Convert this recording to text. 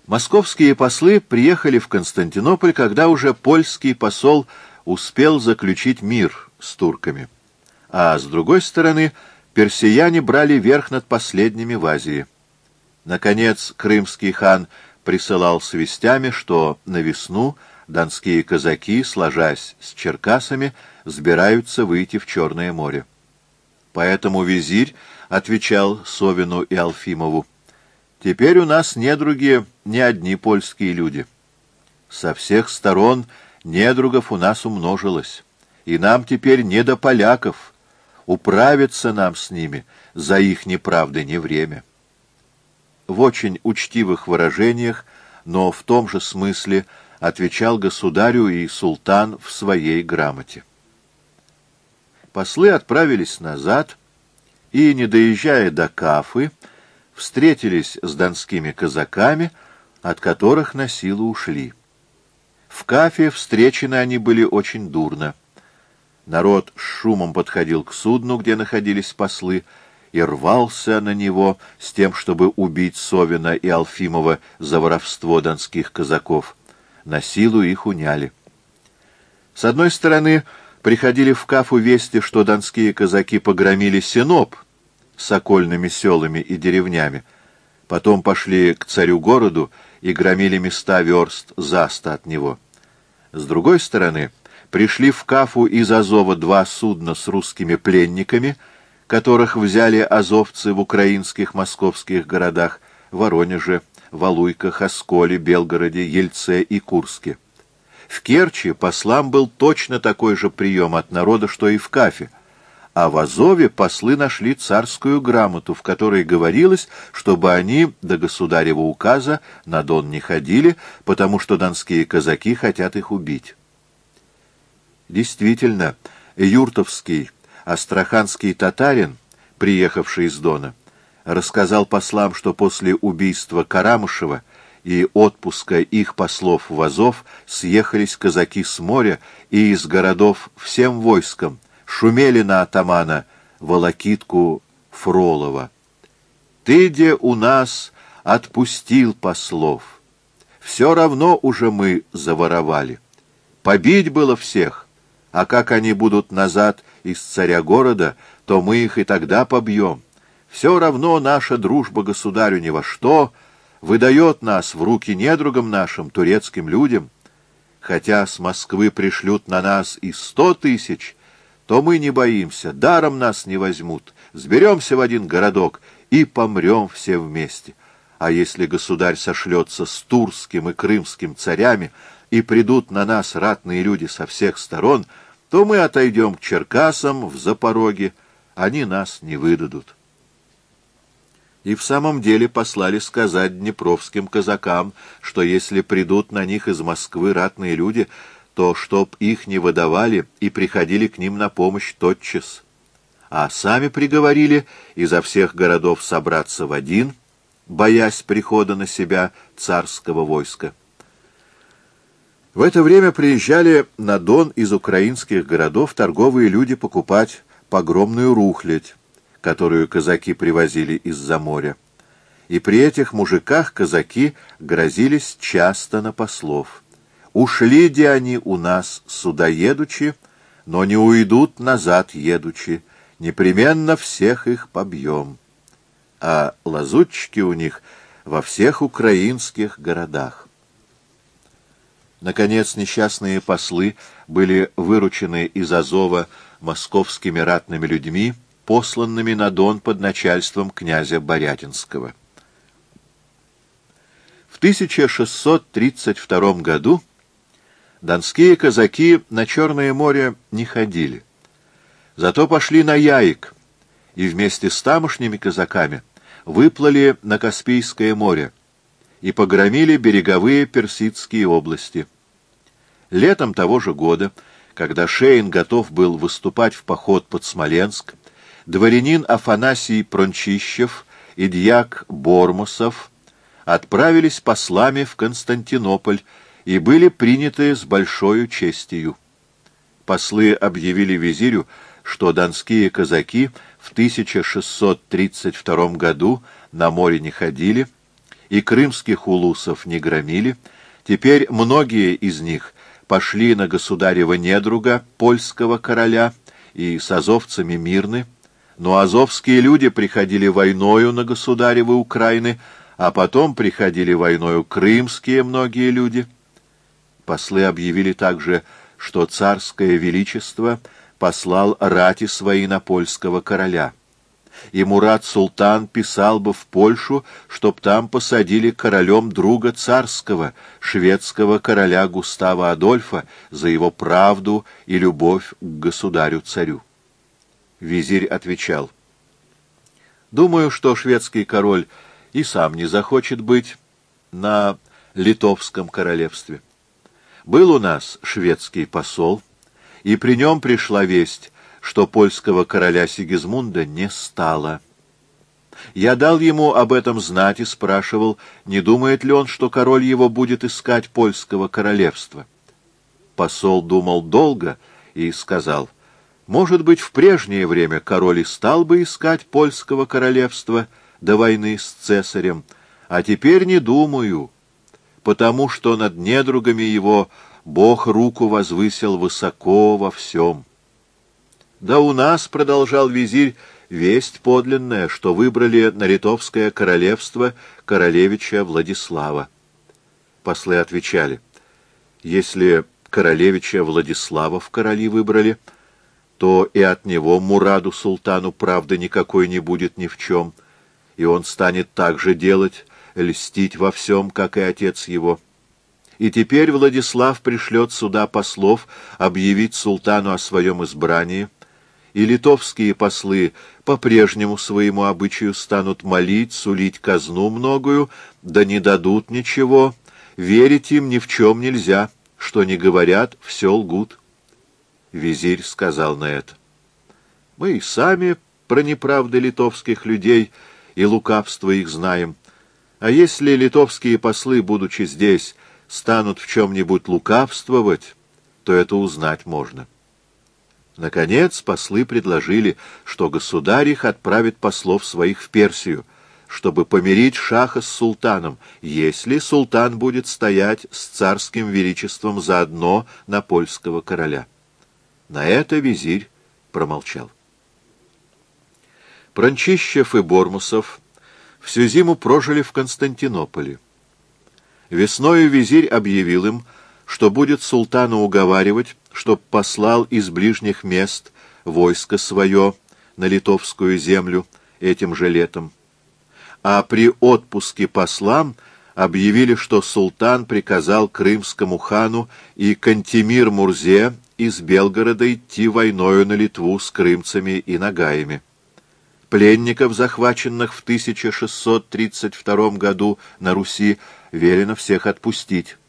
Московские послы приехали в Константинополь, когда уже польский посол успел заключить мир с турками, а с другой стороны персияне брали верх над последними в Азии. Наконец, крымский хан присылал с вестями, что на весну донские казаки, сложась с черкасами, сбираются выйти в Черное море. Поэтому визирь отвечал Совину и Алфимову: «Теперь у нас недруги не одни польские люди. Со всех сторон недругов у нас умножилось, и нам теперь не до поляков. Управиться нам с ними, за их неправды не время». В очень учтивых выражениях, но в том же смысле отвечал государю и султан в своей грамоте. Послы отправились назад и, не доезжая до Кафы, встретились с донскими казаками, от которых насилу ушли. В Кафе встречены они были очень дурно. Народ с шумом подходил к судну, где находились послы, и рвался на него с тем, чтобы убить Совина и Алфимова за воровство донских казаков. Насилу их уняли. С одной стороны, приходили в Кафу вести, что донские казаки погромили Синоп с окольными селами и деревнями, потом пошли к царю-городу и громили места верст за 100 от него. С другой стороны, пришли в Кафу из Азова 2 судна с русскими пленниками, которых взяли азовцы в украинских московских городах Воронеже, Валуйках, Осколе, Белгороде, Ельце и Курске. В Керчи послам был точно такой же прием от народа, что и в Кафе, а в Азове послы нашли царскую грамоту, в которой говорилось, чтобы они до государева указа на Дон не ходили, потому что донские казаки хотят их убить. Действительно, юртовский астраханский татарин, приехавший из Дона, рассказал послам, что после убийства Карамышева и отпуска их послов в Азов съехались казаки с моря и из городов всем войском, шумели на атамана Волокитку Фролова: «Ты, де у нас отпустил послов, все равно уже мы заворовали. Побить было всех, а как они будут назад из царя города, то мы их и тогда побьем. Все равно наша дружба государю ни во что, выдает нас в руки недругам нашим, турецким людям. Хотя с Москвы пришлют на нас и 100 тысяч, то мы не боимся, даром нас не возьмут, сберемся в один городок и помрем все вместе. А если государь сошлется с турским и крымским царями, и придут на нас ратные люди со всех сторон, то мы отойдем к Черкасам в Запороге, они нас не выдадут». И в самом деле послали сказать днепровским казакам, что если придут на них из Москвы ратные люди, то чтоб их не выдавали и приходили к ним на помощь тотчас. А сами приговорили изо всех городов собраться в один, боясь прихода на себя царского войска. В это время приезжали на Дон из украинских городов торговые люди покупать погромную рухлядь, которую казаки привозили из-за моря. И при этих мужиках казаки грозились часто на послов: «Ушли де они у нас сюда едучи, но не уйдут назад едучи, непременно всех их побьем». А лазутчики у них во всех украинских городах. Наконец, несчастные послы были выручены из Азова московскими ратными людьми, посланными на Дон под начальством князя Борятинского. В 1632 году донские казаки на Черное море не ходили, зато пошли на Яик и вместе с тамошними казаками выплыли на Каспийское море и погромили береговые персидские области. Летом того же года, когда Шейн готов был выступать в поход под Смоленск, дворянин Афанасий Прончищев и дьяк Бормусов отправились послами в Константинополь и были приняты с большою честью. Послы объявили визирю, что донские казаки в 1632 году на море не ходили, и крымских улусов не громили, теперь многие из них пошли на государева недруга, польского короля, и с азовцами мирны, но азовские люди приходили войною на государевы Украины, а потом приходили войною крымские многие люди. Послы объявили также, что царское величество послал рати свои на польского короля. И Мурат-султан писал бы в Польшу, чтоб там посадили королем друга царского, шведского короля Густава Адольфа, за его правду и любовь к государю-царю. Визирь отвечал: «Думаю, что шведский король и сам не захочет быть на Литовском королевстве. Был у нас шведский посол, и при нем пришла весть, что польского короля Сигизмунда не стало. Я дал ему об этом знать и спрашивал, не думает ли он, что король его будет искать польского королевства. Посол думал долго и сказал: может быть, в прежнее время король и стал бы искать польского королевства до войны с цесарем, а теперь не думаю, потому что над недругами его Бог руку возвысил высоко во всем. Да у нас, — продолжал визирь, — весть подлинная, что выбрали на Литовское королевство королевича Владислава. Послы отвечали: если королевича Владислава в короли выбрали, то и от него Мураду-султану правды никакой не будет ни в чем, и он станет так же делать, льстить во всем, как и отец его. И теперь Владислав пришлет сюда послов объявить султану о своем избрании, и литовские послы по-прежнему своему обычаю станут молить, сулить казну многую, да не дадут ничего, верить им ни в чем нельзя, что не говорят, все лгут. Визирь сказал на это: мы и сами про неправды литовских людей и лукавство их знаем, а если литовские послы, будучи здесь, станут в чем-нибудь лукавствовать, то это узнать можно. Наконец послы предложили, что государь их отправит послов своих в Персию, чтобы помирить шаха с султаном, если султан будет стоять с царским величеством заодно на польского короля. На это визирь промолчал. Пранчищев и Бормусов всю зиму прожили в Константинополе. Весною визирь объявил им, что будет султана уговаривать, чтоб послал из ближних мест войско свое на литовскую землю этим же летом. А при отпуске послам объявили, что султан приказал крымскому хану и Кантемир-Мурзе из Белгорода идти войною на Литву с крымцами и нагаями. Пленников, захваченных в 1632 году на Руси, велено всех отпустить.